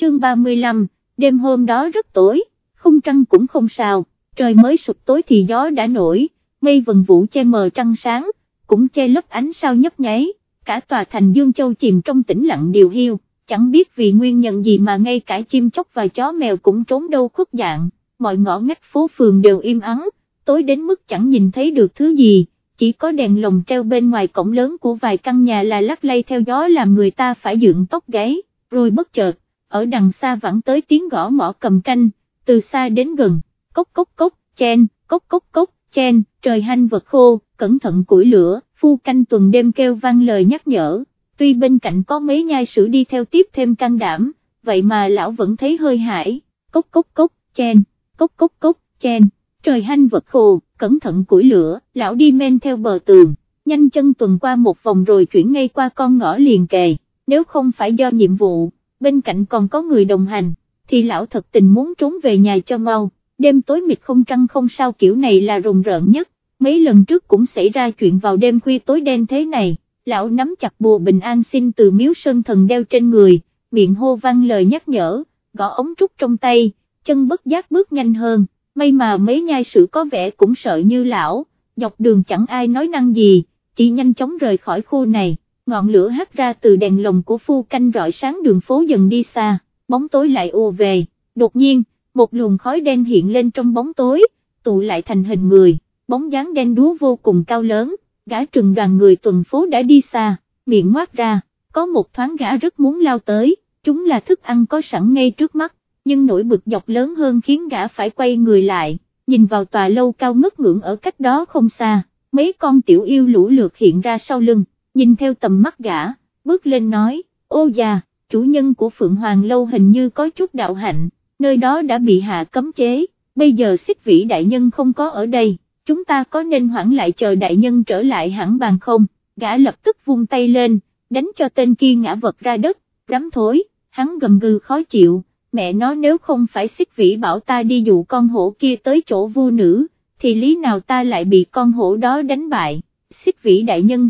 chương 35, đêm hôm đó rất tối, không trăng cũng không sao, trời mới sụp tối thì gió đã nổi, mây vần vũ che mờ trăng sáng, cũng che lấp ánh sao nhấp nháy, cả tòa thành Dương Châu chìm trong tĩnh lặng điều hiu, chẳng biết vì nguyên nhân gì mà ngay cả chim chóc và chó mèo cũng trốn đâu khuất dạng, mọi ngõ ngách phố phường đều im ắng, tối đến mức chẳng nhìn thấy được thứ gì, chỉ có đèn lồng treo bên ngoài cổng lớn của vài căn nhà là lắc lay theo gió làm người ta phải dựng tóc gáy, rồi bất chợt, ở đằng xa vẳng tới tiếng gõ mõ cầm canh, từ xa đến gần, cốc cốc cốc, chen, cốc cốc cốc, chen, trời hanh vật khô, cẩn thận củi lửa, phu canh tuần đêm kêu vang lời nhắc nhở, tuy bên cạnh có mấy nhai sử đi theo tiếp thêm can đảm, vậy mà lão vẫn thấy hơi hãi, cốc cốc cốc, chen, cốc cốc cốc, chen, trời hanh vật khô, cẩn thận củi lửa, lão đi men theo bờ tường, nhanh chân tuần qua một vòng rồi chuyển ngay qua con ngõ liền kề, nếu không phải do nhiệm vụ, bên cạnh còn có người đồng hành, thì lão thật tình muốn trốn về nhà cho mau, đêm tối mịt không trăng không sao kiểu này là rùng rợn nhất, mấy lần trước cũng xảy ra chuyện vào đêm khuya tối đen thế này, lão nắm chặt bùa bình an xin từ miếu sơn thần đeo trên người, miệng hô vang lời nhắc nhở, gõ ống trúc trong tay, chân bất giác bước nhanh hơn, may mà mấy nhai sử có vẻ cũng sợ như lão, dọc đường chẳng ai nói năng gì, chỉ nhanh chóng rời khỏi khu này, ngọn lửa hắt ra từ đèn lồng của phu canh rọi sáng đường phố dần đi xa, bóng tối lại ùa về, đột nhiên, một luồng khói đen hiện lên trong bóng tối, tụ lại thành hình người, bóng dáng đen đúa vô cùng cao lớn, gã trừng đoàn người tuần phố đã đi xa, miệng ngoác ra, có một thoáng gã rất muốn lao tới, chúng là thức ăn có sẵn ngay trước mắt, nhưng nỗi bực dọc lớn hơn khiến gã phải quay người lại, nhìn vào tòa lâu cao ngất ngưỡng ở cách đó không xa, mấy con tiểu yêu lũ lượt hiện ra sau lưng, nhìn theo tầm mắt gã, bước lên nói, ô già, chủ nhân của Phượng Hoàng lâu hình như có chút đạo hạnh, nơi đó đã bị hạ cấm chế, bây giờ Xích Vĩ đại nhân không có ở đây, chúng ta có nên hoãn lại chờ đại nhân trở lại hẳn bàn không, gã lập tức vung tay lên, đánh cho tên kia ngã vật ra đất, rắm thối, hắn gầm gừ khó chịu, mẹ nó nếu không phải Xích Vĩ bảo ta đi dụ con hổ kia tới chỗ vua nữ, thì lý nào ta lại bị con hổ đó đánh bại, Xích Vĩ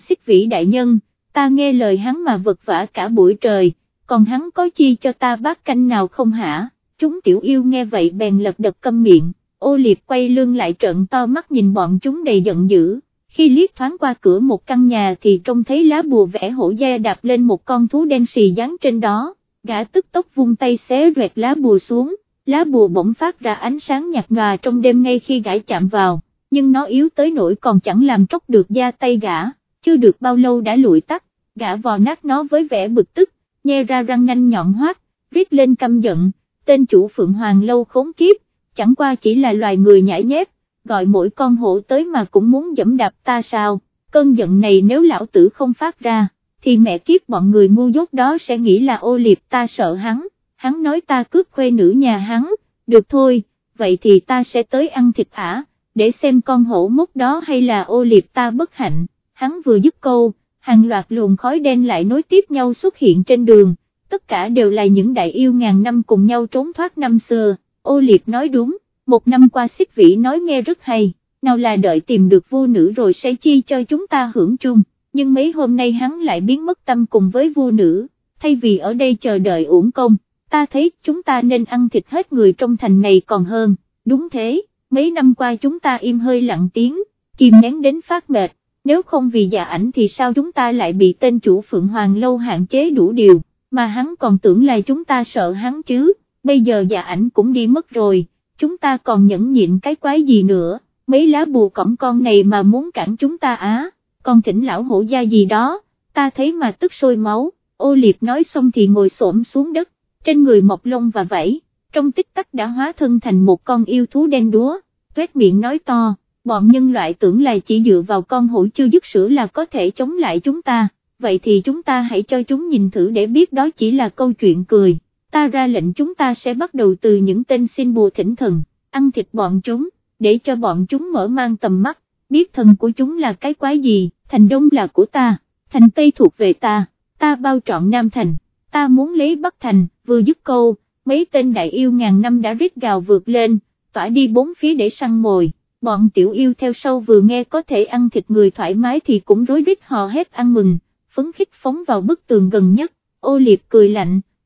đại nhân, ta nghe lời hắn mà vật vã cả buổi trời, còn hắn có chi cho ta bát canh nào không hả, chúng tiểu yêu nghe vậy bèn lật đật câm miệng, Ô Liệp quay lưng lại trợn to mắt nhìn bọn chúng đầy giận dữ, khi liếc thoáng qua cửa một căn nhà thì trông thấy lá bùa vẽ hổ da đạp lên một con thú đen xì dán trên đó, gã tức tốc vung tay xé rẹt lá bùa xuống, lá bùa bỗng phát ra ánh sáng nhạt nhòa trong đêm ngay khi gã chạm vào, nhưng nó yếu tới nỗi còn chẳng làm tróc được da tay gã, chưa được bao lâu đã lụi tắt, gã vò nát nó với vẻ bực tức, nhe ra răng nanh nhọn hoắt, rít lên căm giận, tên chủ Phượng Hoàng lâu khốn kiếp, chẳng qua chỉ là loài người nhãi nhép, gọi mỗi con hổ tới mà cũng muốn giẫm đạp ta sao, cơn giận này nếu lão tử không phát ra, thì mẹ kiếp bọn người ngu dốt đó sẽ nghĩ là Ô Liệp ta sợ hắn nói ta cướp khuê nữ nhà hắn, được thôi, vậy thì ta sẽ tới ăn thịt ả, để xem con hổ mốc đó hay là Ô Liệp ta bất hạnh, hắn vừa dứt câu, hàng loạt luồng khói đen lại nối tiếp nhau xuất hiện trên đường, tất cả đều là những đại yêu ngàn năm cùng nhau trốn thoát năm xưa, Ô Liệp nói đúng, một năm qua Xích Vĩ nói nghe rất hay, nào là đợi tìm được vua nữ rồi sẽ chi cho chúng ta hưởng chung, nhưng mấy hôm nay hắn lại biến mất tâm cùng với vua nữ, thay vì ở đây chờ đợi uổng công, ta thấy chúng ta nên ăn thịt hết người trong thành này còn hơn, đúng thế, mấy năm qua chúng ta im hơi lặng tiếng, kìm nén đến phát mệt, nếu không vì Dạ Ảnh thì sao chúng ta lại bị tên chủ Phượng Hoàng lâu hạn chế đủ điều, mà hắn còn tưởng là chúng ta sợ hắn chứ, bây giờ Dạ Ảnh cũng đi mất rồi, chúng ta còn nhẫn nhịn cái quái gì nữa, mấy lá bùa cỏng con này mà muốn cản chúng ta á, còn thỉnh lão hổ gia gì đó, ta thấy mà tức sôi máu, Ô Liệp nói xong thì ngồi xổm xuống đất, trên người mọc lông và vảy, trong tích tắc đã hóa thân thành một con yêu thú đen đúa, tuét miệng nói to, bọn nhân loại tưởng là chỉ dựa vào con hổ chưa dứt sữa là có thể chống lại chúng ta, vậy thì chúng ta hãy cho chúng nhìn thử để biết đó chỉ là câu chuyện cười, ta ra lệnh chúng ta sẽ bắt đầu từ những tên xin bùa thỉnh thần, ăn thịt bọn chúng, để cho bọn chúng mở mang tầm mắt, biết thần của chúng là cái quái gì, thành Đông là của ta, thành Tây thuộc về ta bao trọn Nam thành, ta muốn lấy Bắc thành, vừa dứt câu, mấy tên đại yêu ngàn năm đã rít gào vượt lên, tỏa đi bốn phía để săn mồi, bọn tiểu yêu theo sau vừa nghe có thể ăn thịt người thoải mái thì cũng rối rít hò hét ăn mừng, phấn khích phóng vào bức tường gần nhất, Ô Liệp cười lạnh,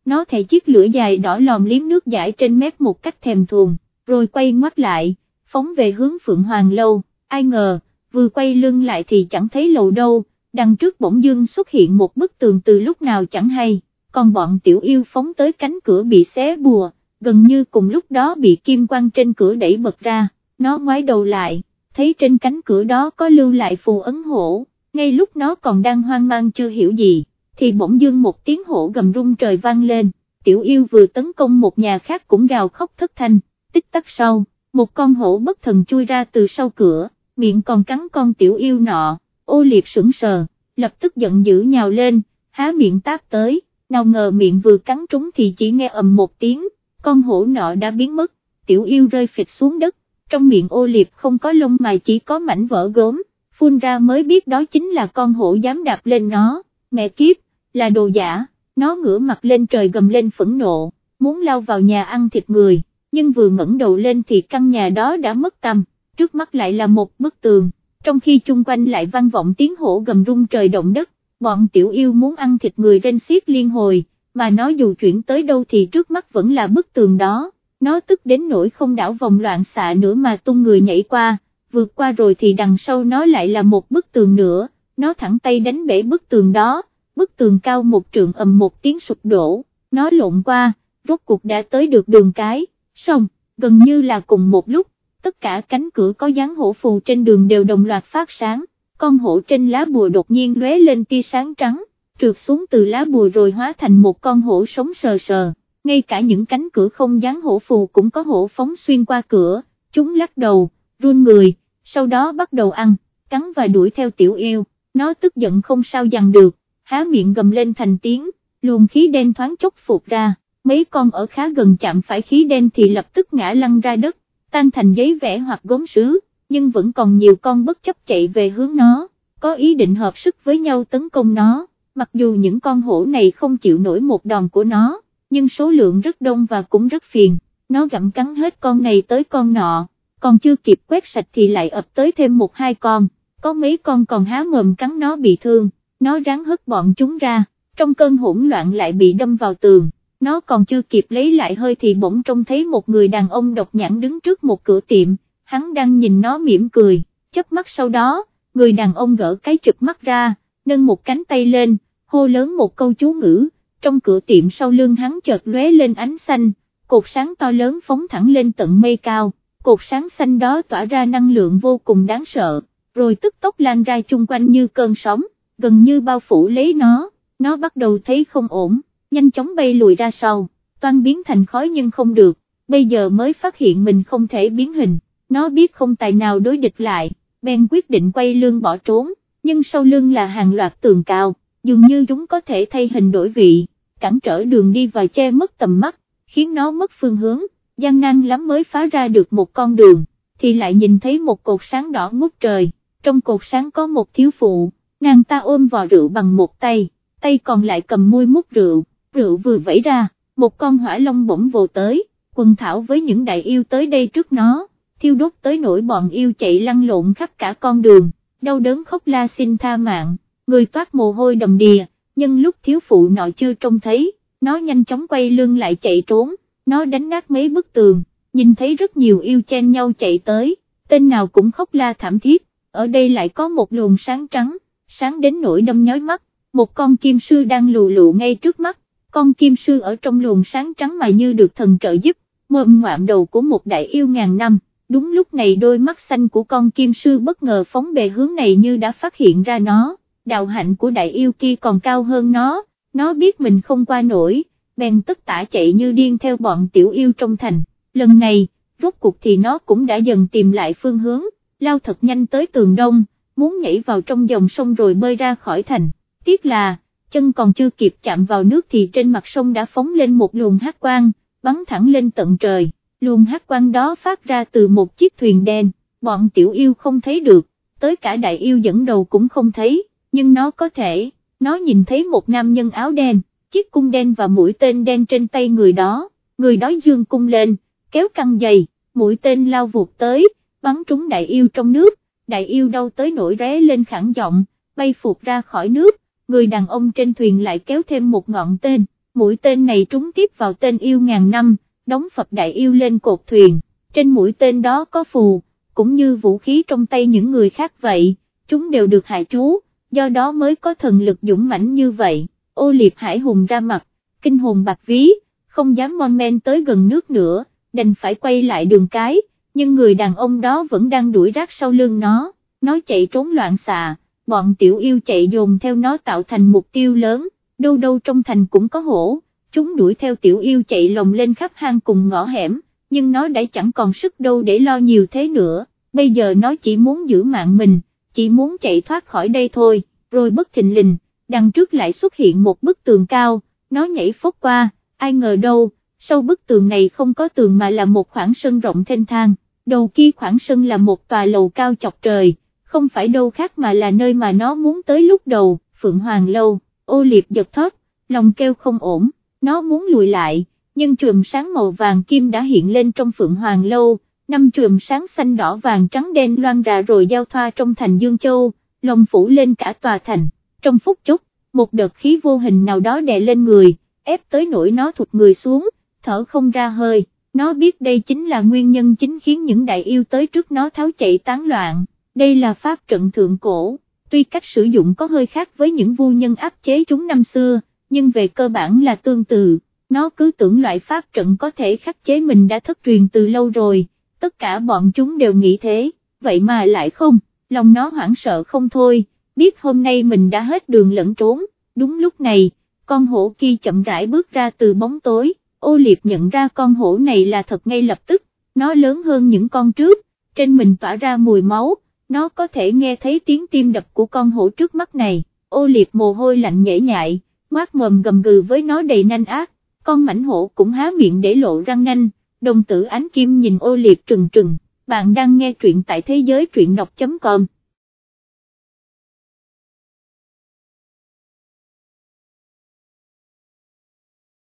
nó thè chiếc lưỡi dài đỏ lòm liếm nước dãi trên mép một cách thèm thuồng, rồi quay ngoắt lại, phóng về hướng Phượng Hoàng Lâu, ai ngờ, vừa quay lưng lại thì chẳng thấy lầu đâu, đằng trước bỗng dưng xuất hiện một bức tường từ lúc nào chẳng hay, còn bọn Tiểu Yêu phóng tới cánh cửa bị xé bùa, gần như cùng lúc đó bị kim quang trên cửa đẩy bật ra, nó ngoái đầu lại, thấy trên cánh cửa đó có lưu lại phù ấn hổ, ngay lúc nó còn đang hoang mang chưa hiểu gì, thì bỗng dưng một tiếng hổ gầm rung trời vang lên, Tiểu Yêu vừa tấn công một nhà khác cũng gào khóc thất thanh, tích tắc sau, một con hổ bất thần chui ra từ sau cửa, miệng còn cắn con Tiểu Yêu nọ, Ô Liệt sững sờ, lập tức giận dữ nhào lên, há miệng táp tới, nào ngờ miệng vừa cắn trúng thì chỉ nghe ầm một tiếng, con hổ nọ đã biến mất, Tiểu Yêu rơi phịch xuống đất, trong miệng Ô Liệt không có lông mà chỉ có mảnh vỡ gốm, phun ra mới biết đó chính là con hổ dám đạp lên nó, mẹ kiếp, là đồ giả, nó ngửa mặt lên trời gầm lên phẫn nộ, muốn lao vào nhà ăn thịt người, nhưng vừa ngẩng đầu lên thì căn nhà đó đã mất tăm, trước mắt lại là một bức tường, trong khi chung quanh lại vang vọng tiếng hổ gầm rung trời động đất, bọn Tiểu Yêu muốn ăn thịt người rên xiết liên hồi, mà nó dù chuyển tới đâu thì trước mắt vẫn là bức tường đó, nó tức đến nỗi không đảo vòng loạn xạ nữa mà tung người nhảy qua, vượt qua rồi thì đằng sau nó lại là một bức tường nữa, nó thẳng tay đánh bể bức tường đó, bức tường cao một trượng ầm một tiếng sụp đổ, nó lộn qua, rốt cuộc đã tới được đường cái, xong, gần như là cùng một lúc, tất cả cánh cửa có dán hổ phù trên đường đều đồng loạt phát sáng, con hổ trên lá bùa đột nhiên lóe lên tia sáng trắng, trượt xuống từ lá bùa rồi hóa thành một con hổ sống sờ sờ, ngay cả những cánh cửa không dán hổ phù cũng có hổ phóng xuyên qua cửa, chúng lắc đầu, run người, sau đó bắt đầu ăn, cắn và đuổi theo Tiểu Yêu, nó tức giận không sao dằn được, há miệng gầm lên thành tiếng, luồng khí đen thoáng chốc phụt ra, mấy con ở khá gần chạm phải khí đen thì lập tức ngã lăn ra đất, tan thành giấy vẽ hoặc gốm sứ, nhưng vẫn còn nhiều con bất chấp chạy về hướng nó, có ý định hợp sức với nhau tấn công nó, mặc dù những con hổ này không chịu nổi một đòn của nó, nhưng số lượng rất đông và cũng rất phiền, nó gặm cắn hết con này tới con nọ, còn chưa kịp quét sạch thì lại ập tới thêm một hai con, có mấy con còn há mồm cắn nó bị thương, nó ráng hất bọn chúng ra, trong cơn hỗn loạn lại bị đâm vào tường, nó còn chưa kịp lấy lại hơi thì bỗng trông thấy một người đàn ông độc nhãn đứng trước một cửa tiệm, hắn đang nhìn nó mỉm cười, chớp mắt sau đó, người đàn ông gỡ cái chụp mắt ra, nâng một cánh tay lên, hô lớn một câu chú ngữ, trong cửa tiệm sau lưng hắn chợt lóe lên ánh xanh, cột sáng to lớn phóng thẳng lên tận mây cao, cột sáng xanh đó tỏa ra năng lượng vô cùng đáng sợ, rồi tức tốc lan ra chung quanh như cơn sóng, gần như bao phủ lấy nó bắt đầu thấy không ổn, nhanh chóng bay lùi ra sau, toan biến thành khói nhưng không được, bây giờ mới phát hiện mình không thể biến hình, nó biết không tài nào đối địch lại, bèn quyết định quay lưng bỏ trốn, nhưng sau lưng là hàng loạt tường cao, dường như chúng có thể thay hình đổi vị, cản trở đường đi và che mất tầm mắt, khiến nó mất phương hướng, gian nan lắm mới phá ra được một con đường, thì lại nhìn thấy một cột sáng đỏ ngút trời, trong cột sáng có một thiếu phụ, nàng ta ôm vò rượu bằng một tay, tay còn lại cầm muôi múc rượu, rượu vừa vẩy ra, một con hỏa long bỗng vồ tới, quần thảo với những đại yêu tới đây trước nó, thiêu đốt tới nỗi bọn yêu chạy lăn lộn khắp cả con đường, đau đớn khóc la xin tha mạng, người toát mồ hôi đầm đìa, nhưng lúc thiếu phụ nọ chưa trông thấy, nó nhanh chóng quay lưng lại chạy trốn, nó đánh nát mấy bức tường, nhìn thấy rất nhiều yêu chen nhau chạy tới, tên nào cũng khóc la thảm thiết, ở đây lại có một luồng sáng trắng, sáng đến nỗi đâm nhói mắt, một con kim sư đang lù lù ngay trước mắt, con kim sư ở trong luồng sáng trắng mà như được thần trợ giúp, mồm ngoạm đầu của một đại yêu ngàn năm. Đúng lúc này đôi mắt xanh của con kim sư bất ngờ phóng về hướng này như đã phát hiện ra nó, đạo hạnh của đại yêu kia còn cao hơn nó biết mình không qua nổi, bèn tất tả chạy như điên theo bọn tiểu yêu trong thành, lần này, rốt cuộc thì nó cũng đã dần tìm lại phương hướng, lao thật nhanh tới tường đông, muốn nhảy vào trong dòng sông rồi bơi ra khỏi thành, tiếc là, chân còn chưa kịp chạm vào nước thì trên mặt sông đã phóng lên một luồng hắc quang, bắn thẳng lên tận trời. Luồng hắc quang đó phát ra từ một chiếc thuyền đen, bọn tiểu yêu không thấy được, tới cả đại yêu dẫn đầu cũng không thấy, nhưng nó có thể, nó nhìn thấy một nam nhân áo đen, chiếc cung đen và mũi tên đen trên tay người đó giương cung lên, kéo căng dây, mũi tên lao vụt tới, bắn trúng đại yêu trong nước, đại yêu đau tới nổi ré lên khản giọng, bay phụt ra khỏi nước, người đàn ông trên thuyền lại kéo thêm một ngọn tên, mũi tên này trúng tiếp vào tên yêu ngàn năm, đóng Phật Đại Yêu lên cột thuyền, trên mũi tên đó có phù, cũng như vũ khí trong tay những người khác vậy, chúng đều được hạ chú, do đó mới có thần lực dũng mãnh như vậy. Ô Liệp Hải hùng ra mặt, kinh hồn bạt ví, không dám mon men tới gần nước nữa, đành phải quay lại đường cái, nhưng người đàn ông đó vẫn đang đuổi rát sau lưng nó chạy trốn loạn xạ, bọn tiểu yêu chạy dồn theo nó tạo thành mục tiêu lớn, đâu đâu trong thành cũng có hổ, chúng đuổi theo tiểu yêu chạy lồng lên khắp hang cùng ngõ hẻm, nhưng nó đã chẳng còn sức đâu để lo nhiều thế nữa, bây giờ nó chỉ muốn giữ mạng mình, chỉ muốn chạy thoát khỏi đây thôi, rồi bất thình lình, đằng trước lại xuất hiện một bức tường cao, nó nhảy phốt qua, ai ngờ đâu, sau bức tường này không có tường mà là một khoảng sân rộng thênh thang, đầu kia khoảng sân là một tòa lầu cao chọc trời, không phải đâu khác mà là nơi mà nó muốn tới lúc đầu, Phượng Hoàng Lâu. Ô Liệp giật thót, lòng kêu không ổn, nó muốn lùi lại, nhưng chùm sáng màu vàng kim đã hiện lên trong Phượng Hoàng Lâu, 5 chùm sáng xanh đỏ vàng trắng đen loan rạ rồi giao thoa trong thành Dương Châu, lồng phủ lên cả tòa thành, trong phút chốc, một đợt khí vô hình nào đó đè lên người, ép tới nỗi nó thụt người xuống, thở không ra hơi, nó biết đây chính là nguyên nhân chính khiến những đại yêu tới trước nó tháo chạy tán loạn, đây là pháp trận thượng cổ. Tuy cách sử dụng có hơi khác với những vu nhân áp chế chúng năm xưa, nhưng về cơ bản là tương tự, nó cứ tưởng loại pháp trận có thể khắc chế mình đã thất truyền từ lâu rồi, tất cả bọn chúng đều nghĩ thế, vậy mà lại không, lòng nó hoảng sợ không thôi, biết hôm nay mình đã hết đường lẫn trốn, đúng lúc này, con hổ kia chậm rãi bước ra từ bóng tối, Ô Liệp nhận ra con hổ này là thật ngay lập tức, nó lớn hơn những con trước, trên mình tỏa ra mùi máu. Nó có thể nghe thấy tiếng tim đập của con hổ trước mắt này, Ô Liệp mồ hôi lạnh nhễ nhại, ngoác mồm gầm gừ với nó đầy nanh ác, con mãnh hổ cũng há miệng để lộ răng nanh, đồng tử ánh kim nhìn Ô Liệp trừng trừng, bạn đang nghe truyện tại thế giới truyện đọc.com.